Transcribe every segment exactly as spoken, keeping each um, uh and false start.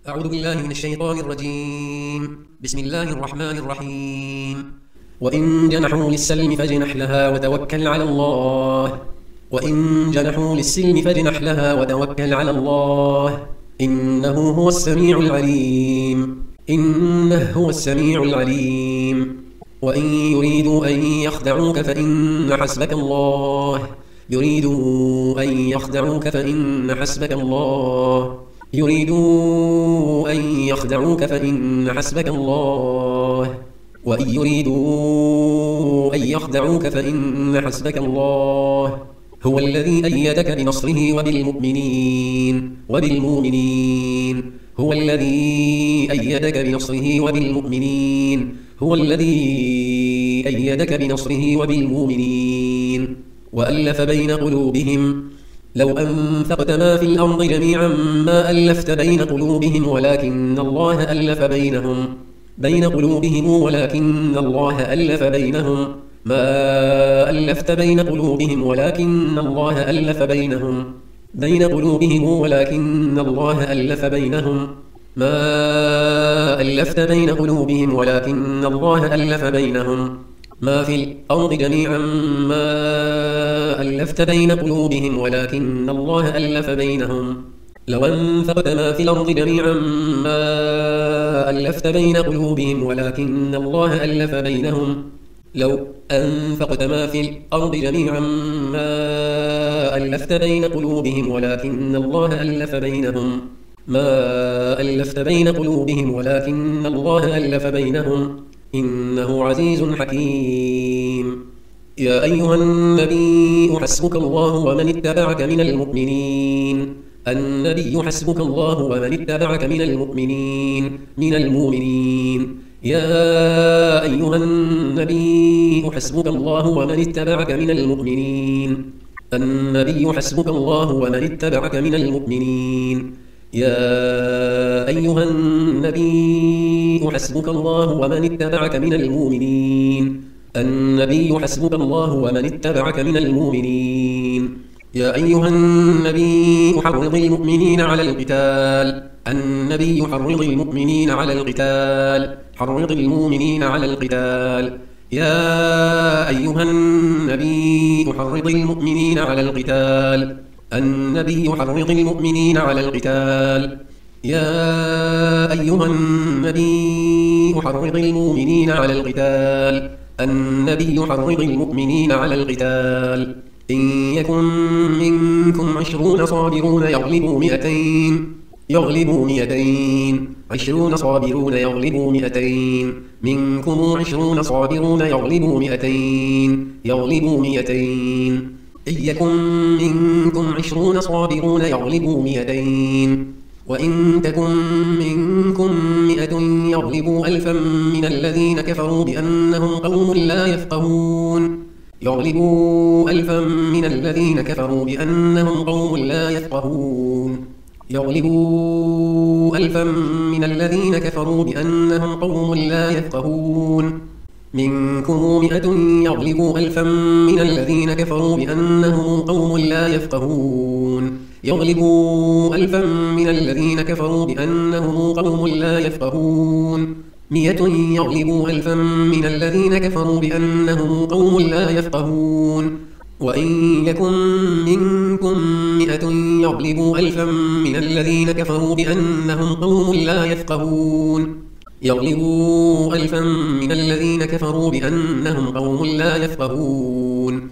أعوذ بالله من الشيطان الرجيم. بسم الله الرحمن الرحيم. وإن جنحوا للسلم فاجنح لها وتوكل على الله وإن جنحوا للسلم فاجنح لها وتوكل على الله إنه هو السميع العليم إنه هو السميع العليم. وإن يريدوا أن يخدعوك فإن حسبك الله يريدوا أن يخدعوك فإن حسبك الله يريدوا أن يخدعوك فإن حسبك الله وإن يريدوا أن يخدعوك فإن حسبك الله هو الذي أيدك بنصره وبالمؤمنين وبالمؤمنين هو الذي أيدك بنصره وبالمؤمنين هو الذي أيدك بنصره وبالمؤمنين وألف بين قلوبهم لو أنفقت ما في الأرض جميعا ما ألفت بين قلوبهم ولكن الله ألف بينهم بين قلوبهم ولكن الله ألف بينهم ما ألفت بين قلوبهم ولكن الله ألف بينهم بين قلوبهم ولكن الله ألف بينهم ما ألفت بين قلوبهم ولكن الله ألف بينهم ما في الأرض جميعا ما ألفت بين قلوبهم ولكن الله ألف بينهم لو أنفقت ما في الأرض جميعا ما ألفت بين قلوبهم ولكن الله ألف بينهم لو أنفقت ما في الأرض جميعا ما ألفت بين قلوبهم ولكن الله ألف بينهم ما ألفت بين قلوبهم ولكن الله ألف بينهم إنه عزيز حكيم. يا أيها النبي حسبك الله ومن اتبعك من المؤمنين النبي حسبك الله ومن اتبعك من المؤمنين من المؤمنين يا أيها النبي حسبك الله ومن اتبعك من المؤمنين النبي حسبك الله ومن اتبعك من المؤمنين يا أيها النبي حسبك الله ومن اتبعك من المؤمنين النبي حسبك الله ومن اتبعك من المؤمنين يا أيها النبي حرض المؤمنين على القتال النبي حرض المؤمنين على القتال حرض المؤمنين على القتال يا أيها النبي حرض المؤمنين على القتال النبي حرض المؤمنين على القتال يا أيها النبي حرض المؤمنين على القتال النبي حرض المؤمنين على القتال إن يكن منكم عشرون صابرون يغلبوا مئتين يغلبوا مئتين عشرون صابرون يغلبوا مئتين منكم عشرون صابرون يغلبوا مئتين يغلبوا مئتين إن يكن منكم عشرون صابرون يغلبوا مئتين وإن تكن منكم مئة يغلبوا ألفا من الذين كفروا بأنهم قوم لا يفقهون يغلبوا ألفا من الذين كفروا بأنهم قوم لا يفقهون يغلبوا ألفا من الذين كفروا بأنهم قوم لا يفقهون منكم مئة يغلبوا ألفا من الذين كفروا بأنهم قوم لا يفقهون يغلبوا ألفا من الذين كفروا بأنهم قوم لا يفقهون مئة يغلبوا ألفا من الذين كفروا بأنهم قوم لا يفقهون وإن يكن منكم مئة يغلبوا ألفا من الذين كفروا بأنهم قوم لا يفقهون يغلبوا ألفا من الذين كفروا بأنهم قوم لا يفقهون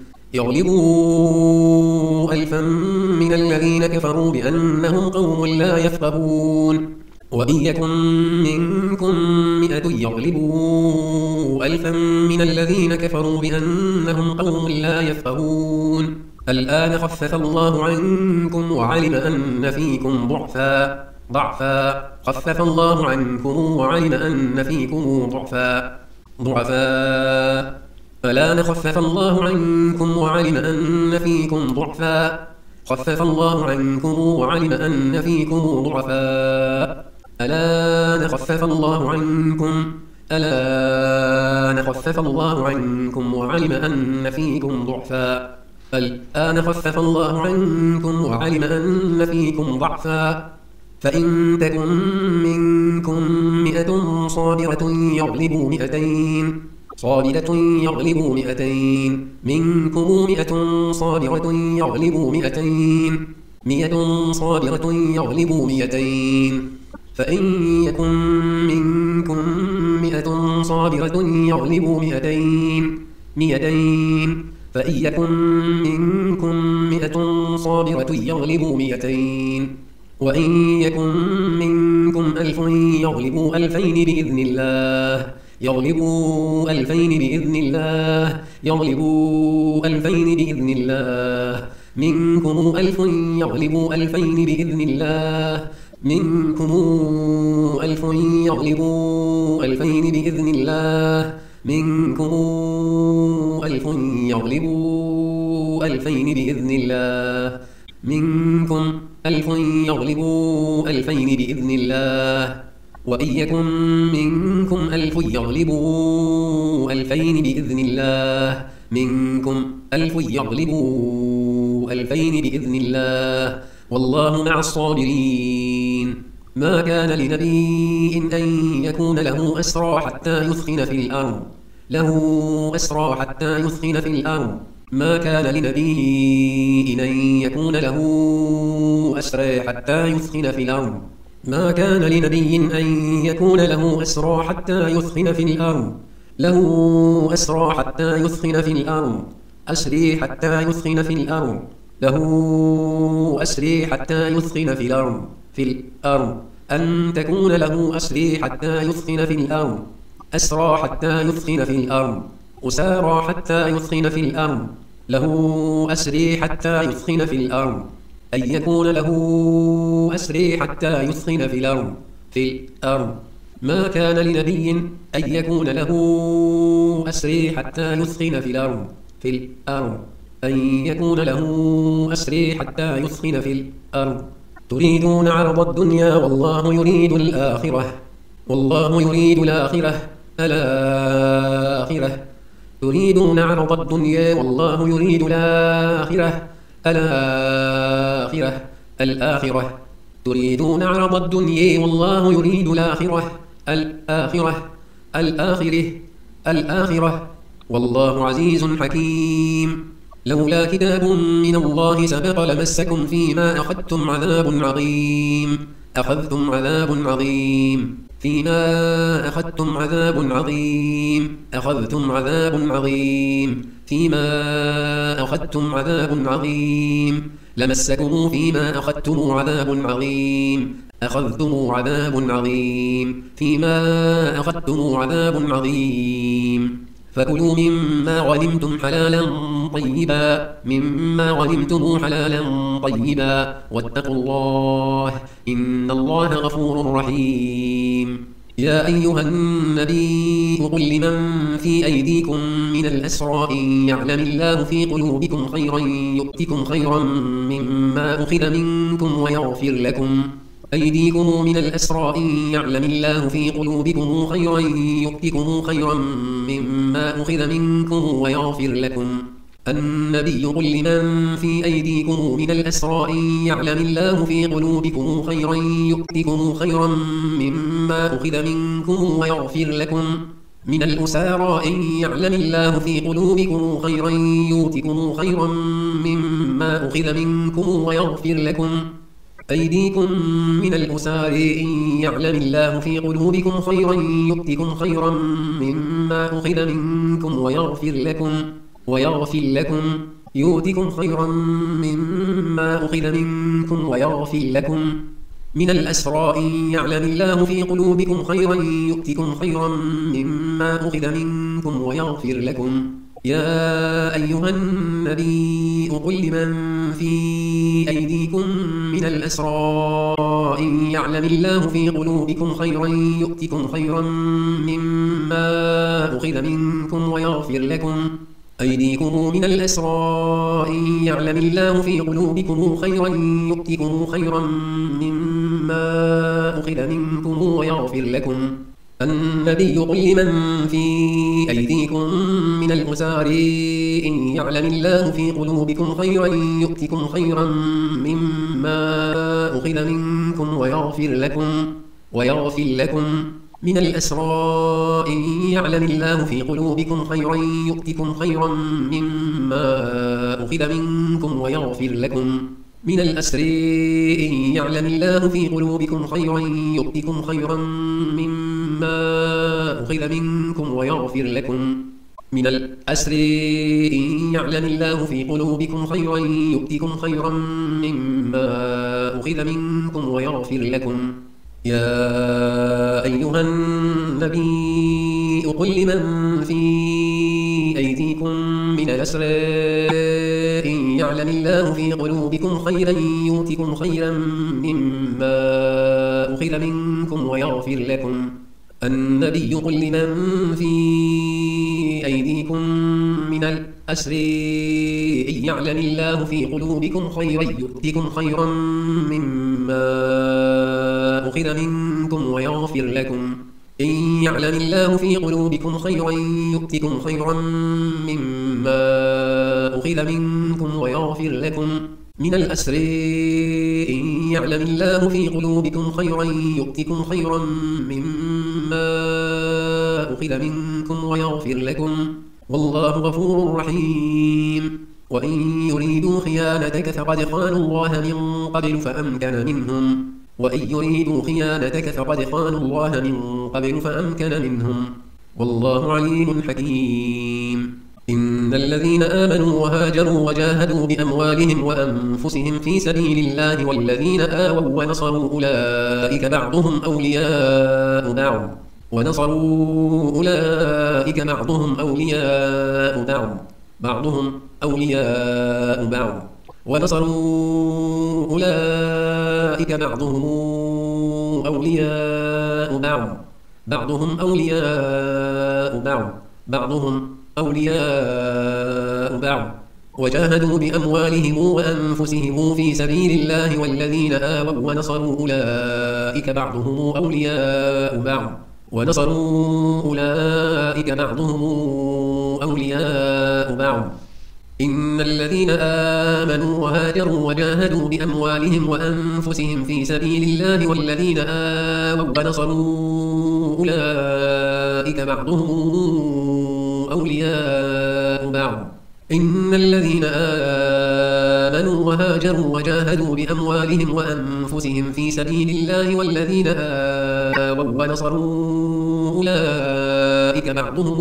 يغلبوا ألفا من الذين كفروا بأنهم قوم لا يفقهون وإن يكن منكم مئة يغلبوا ألفا من الذين كفروا بأنهم قوم لا يفقهون الآن خفف الله عنكم وعلم أن فيكم ضعفا ضعفا خفف الله عنكم وعلم أن فيكم ضعفا ضعفا الآن خفف الله عنكم وعلم أن فيكم ضعفا خفف الله عنكم وعلم أن فيكم ضعفا الآن خفف الله عنكم الآن خفف الله عنكم وعلم أن فيكم ضعفا الآن خفف الله عنكم وعلم أن فيكم ضعفا فإن تكن منكم مئة صابرة يغلبوا مئتين صابرة يغلبوا مئتين منكم مئة صابرة يغلبوا مئتين مئة صابرة يغلبوا مئتين فإن يكن منكم مئة صابرة يغلبوا مئتين مئتين فإن يكن منكم مئة صابرة يغلبوا مئتين وإن يكن منكم ألف يغلبوا ألفين بإذن الله يغلبوا ألفين بإذن الله يغلبوا ألفين بإذن الله منكم ألف يغلبوا ألفين بإذن الله منكم ألف يغلبوا ألفين بإذن الله منكم ألف يغلبوا ألفين بإذن الله منكم ألف يغلبوا ألفين بإذن الله وإن يكن منكم ألف يغلبوا ألفين بإذن الله منكم ألف يغلبوا ألفين بإذن الله والله مع الصابرين ما كان لنبي أن يكون له أسرى حتى يثخن في الأرض له أسرى حتى يثخن في الأرض ما كان لنبي أن يكون له أسرى حتى يثخن في الأرض ما كان لنبي أن يكون له أسرى حتى يثخن في الأرض له أسرى حتى يثخن في الأرض أسري حتى يثخن في الأرض له أسري حتى يثخن في الأرض في الأرض أن تكون له أسري حتى يثخن في الأرض أسرى حتى يثخن في الأرض أسارى حتى يثخن في الأرض له أسري حتى يثخن في الأرض أن يكون له أسري حتى يثخن في الأرض في الأرض ما كان لنبي أن يكون له أسري حتى يثخن في الأرض في الأرض أن يكون له أسري حتى يثخن في الأرض تريدون عرض الدنيا والله يريد الآخرة والله يريد الآخرة الآخرة تريدون عرض الدنيا والله يريد الآخرة الآخرة الآخرة تريدون عرض الدنيا والله يريد الآخرة الآخرة الآخرة الآخرة والله عزيز حكيم لولا كتاب من الله سبق لمسكم فيما أخذتم عذاب عظيم أخذتم عذاب عظيم فيما أخذتم عذاب عظيم أخذتم عذاب عظيم فيما أخذتم عذاب عظيم لمسكم فيما أخذتم عذاب عظيم أخذتم عذاب عظيم فيما أخذتم عذاب عظيم فكلوا مما غنمتم حلالا طيبا مما غنمتم حلالا طيبا واتقوا الله إن الله غفور رحيم يا أيها النبي قل لمن في أيديكم من الأسرى إن يعلم الله في قلوبكم خيرا يؤتكم خيرا مما أخذ منكم ويغفر لكم أيديكم من الأسرى إن يعلم الله في قلوبكم خيرا يؤتكم خيرا مما أخذ منكم ويغفر لكم النبي قل لمن في أيديكم من الأسرى إن يعلم الله في قلوبكم خيرا يؤتكم خيرا مما أخذ منكم ويغفر لكم من الأسارى إن يعلم الله في قلوبكم خيرا يؤتكم خيرا مما أخذ منكم ويغفر لكم أيديكم من الأسار إن يعلم الله في قلوبكم خيرا يؤتكم خيرا مما أخذ منكم ويغفر لكم ويغفر لكم يؤتكم خيرا مما أخذ منكم ويغفر لكم من الأسرى إن يعلم الله في قلوبكم خيرا يؤتكم خيرا مما أخذ منكم ويغفر لكم يا أيها النبي قل لمن في أيديكم من الأسرى إن يعلم الله في قلوبكم خيرا يؤتكم خيرا مما أخذ منكم ويغفر لكم أيديكم من الأسرى إن يعلم الله في قلوبكم خيرا يؤتكم خيرا مما أخذ منكم ويغفر لكم النبي قل لمن في أيديكم من الأسار إن يعلم الله في قلوبكم خيرا يؤتكم خيرا مما أخذ منكم ويغفر لكم ويغفر لكم من الأسرى إن يعلم الله في قلوبكم خيرا يؤتكم خيرا مما أخذ منكم ويغفر لكم من الأسرى إن يعلم الله في قلوبكم خيرا يؤتكم خيرا مما أخذ منكم ويغفر لكم من الأسرى إن يعلم الله في قلوبكم خيرا يؤتكم خيرا مما أخذ منكم ويغفر لكم يا أيها النبي قل لمن في أيديكم من الأسرى إن يعلم الله في قلوبكم خيرا يؤتكم خيرا مما أخذ منكم ويغفر لكم النبي قل لمن في أيديكم من الأسرى إن يعلم الله في قلوبكم خيرا يؤتكم خيرا مما أخذ منكم ويغفر لكم إن يعلم الله في قلوبكم خيرا يؤتكم خيرا مما أخذ منكم ويغفر لكم من الأسرى إن يعلم الله في قلوبكم خيرا يؤتكم خيرا مما أخذ منكم ويغفر لكم والله غفور رحيم وإن يريدوا خيانتك فقد خانوا الله من قبل فأمكن منهم وإن يريدوا خيانتك فقد خانوا الله من قبل فأمكن منهم والله عليم حكيم إن الذين آمنوا وهاجروا وجاهدوا بأموالهم وأنفسهم في سبيل الله والذين آووا ونصروا أولئك بعضهم أولياء بعض ونصروا أولئك بعضهم أولياء بعض بعضهم أولياء بعض ونصروا أولئك بعضهم أولياء بعض بعضهم أولياء بعض بعضهم أولياء بعض وجاهدوا بأموالهم وأنفسهم في سبيل الله والذين آووا ونصروا أولئك بعضهم أولياء بعض ونصروا أولئك بعضهم أولياء بعض إن الذين آمنوا وهاجروا وجاهدوا بأموالهم وأنفسهم في سبيل الله والذين آووا ونصروا أولئك بعضهم أولياء بعض إن الذين آمنوا وهاجروا وجاهدوا بأموالهم وأنفسهم في سبيل الله والذين آووا ونصروا أولئك بعضهم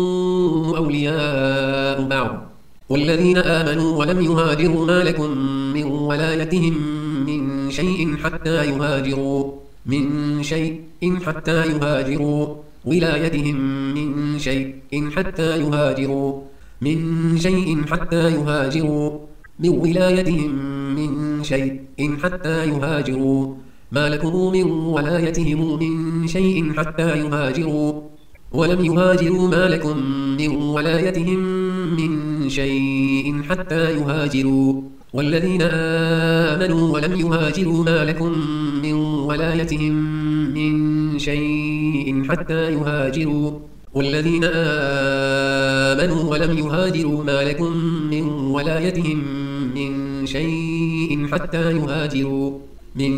أولياء بعض والذين آمنوا ولم يهاجروا ما لكم من ولايتهم من شيء حتى يهاجروا من شيء حتى يهاجروا ولايتهم من شيء حتى يهاجروا من شيء حتى يهاجروا من ولايتهم من شيء حتى يهاجروا ما لكم من ولايتهم من شيء حتى يهاجروا ولم يهاجروا ما لكم من ولايتهم من شيء حتى يهاجروا والذين آمنوا ولم يهاجروا ما لكم من ولايتهم من شيء حتى يهاجروا والذين آمنوا ولم يهاجروا ما لكم من ولايتهم من شيء حتى يهاجروا من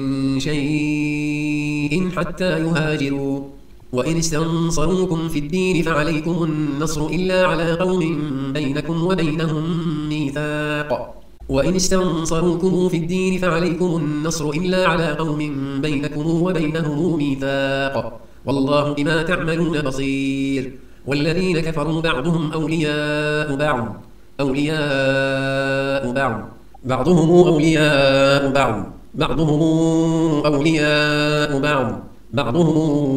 شيء حتى يهاجروا وإن استنصروكم في الدين فعليكم النصر إلا على قوم بينكم وبينهم ميثاق وإن استنصروكم في الدين فعليكم النصر إلا على قوم بينكم وبينهم ميثاق والله بما تعملون بصير والذين كفروا بعضهم أولياء بعض أولياء بعض بعضهم أولياء بعض بعضهم أولياء بعض بعضهم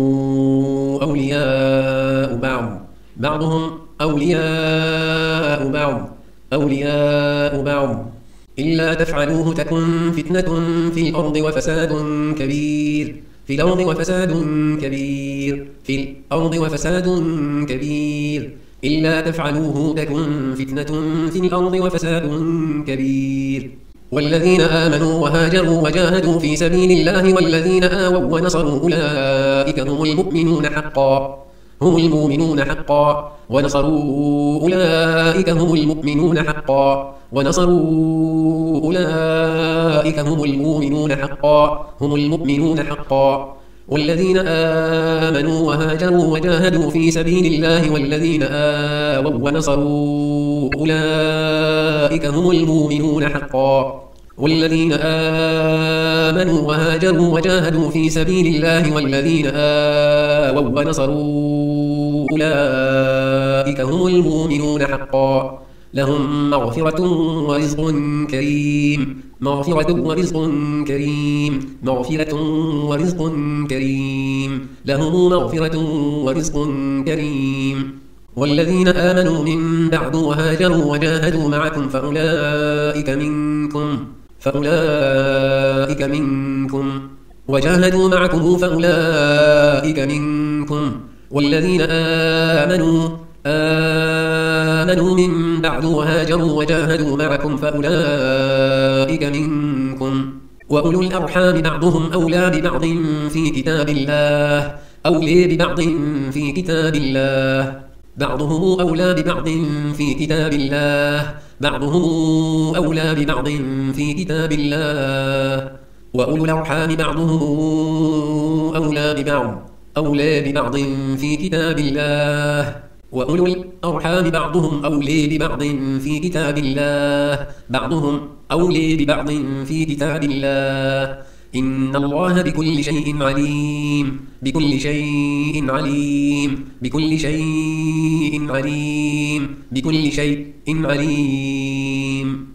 أولياء بعض بعضهم أولياء بعض أولياء بعض إلا تفعلوه تكن فتنة في الأرض وفساد كبير في الأرض وفساد كبير في الأرض وفساد كبير إلا تفعلوه تكن فتنة في الأرض وفساد كبير والذين آمنوا وهاجروا وجاهدوا في سبيل الله والذين آووا ونصروا أولئك هم المؤمنون حقا هم المؤمنون حقا ونصروا أولئك هم المؤمنون حقا ونصروا أولئك هم المؤمنون حقا هم المؤمنون حقا والذين آمنوا وهاجروا وجاهدوا في سبيل الله والذين آووا ونصروا أولئك هم المؤمنون حقا والذين آمنوا وهاجروا وجاهدوا في سبيل الله والذين آووا ونصروا أولئك هم المؤمنون حقا لهم مغفرة ورزق كريم مغفرة ورزق كريم مغفرة ورزق كريم لهم مغفرة ورزق كريم والذين آمنوا من بعد وهاجروا وجاهدوا معكم فأولئك منكم فأولئك منكم وجاهدوا معكم فأولئك منكم والذين آمنوا آمنوا من بعد وهاجروا وجاهدوا معكم فأولئك منكم وأولو الأرحام بعضهم أولى ببعض في كتاب الله أولى ببعض في كتاب الله بعضهم أولى ببعض في كتاب الله بعضهم أولى ببعض في كتاب الله وأولو الأرحام بعضهم أولى ببعض أولى ببعض في كتاب الله وأولو الأرحام بعضهم أولى ببعض في كتاب الله بعضهم أولى ببعض في كتاب الله إن الله بكل شيء عليم بكل شيء عليم بكل شيء عليم بكل شيء عليم